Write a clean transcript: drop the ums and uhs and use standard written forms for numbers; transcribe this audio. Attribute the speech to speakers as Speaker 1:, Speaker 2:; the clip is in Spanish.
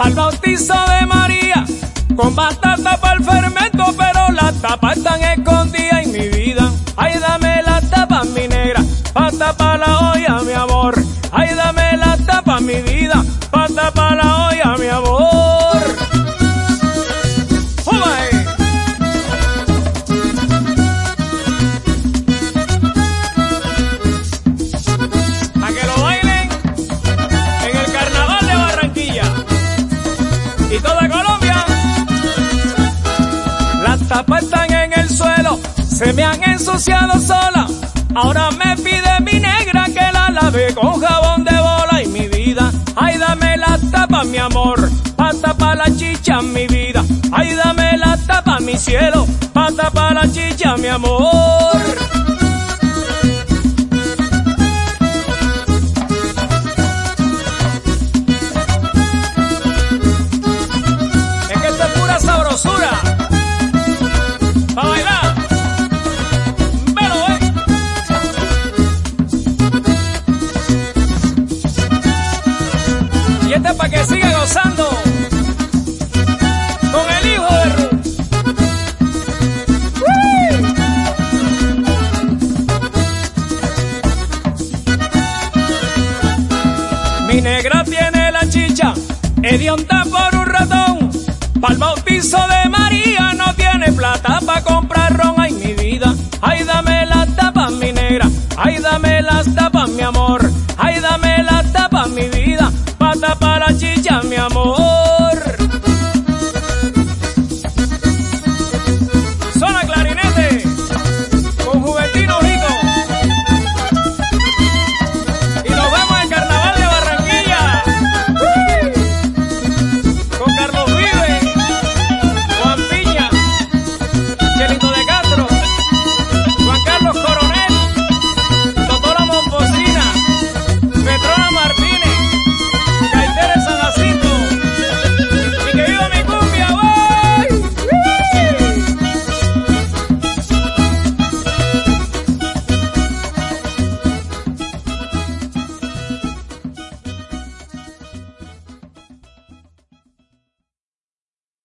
Speaker 1: Al bautizo de María, con batata para el fermento, pero las tapas están escondidas en mi vida. Ay, dame las tapas, mi negra, pa' tapar la olla, mi amor. Ay, dame las tapas, mi vida, pa' tapar la olla, mi amor. ¡Júbay! A que lo bailen en el carnaval de Barranquilla y toda Colombia. Las tapas están en el suelo, se me han ensuciado sola. Ahora me pide mi negra que la lave con jabón de bola. Y mi vida, ay, dame las tapas, mi amor, pa' tapar la chicha, mi vida. Ay, dame las tapas, mi cielo, pa' tapar la chicha, mi amor. Es que esto es pura sabrosura pa' bailar. Y este pa' que siga gozando con el hijo de Ru. Mi negra tiene la chicha hedionda por un ratón. Pa'l bautizo de María no tiene plata pa' comprar ron. Ay, mi vida, ay, dame las tapas, mi negra. Ay, dame las tapas, mi amor. Ay, dame las tapas, mi vida, pa' tapar la chicha, mi amor.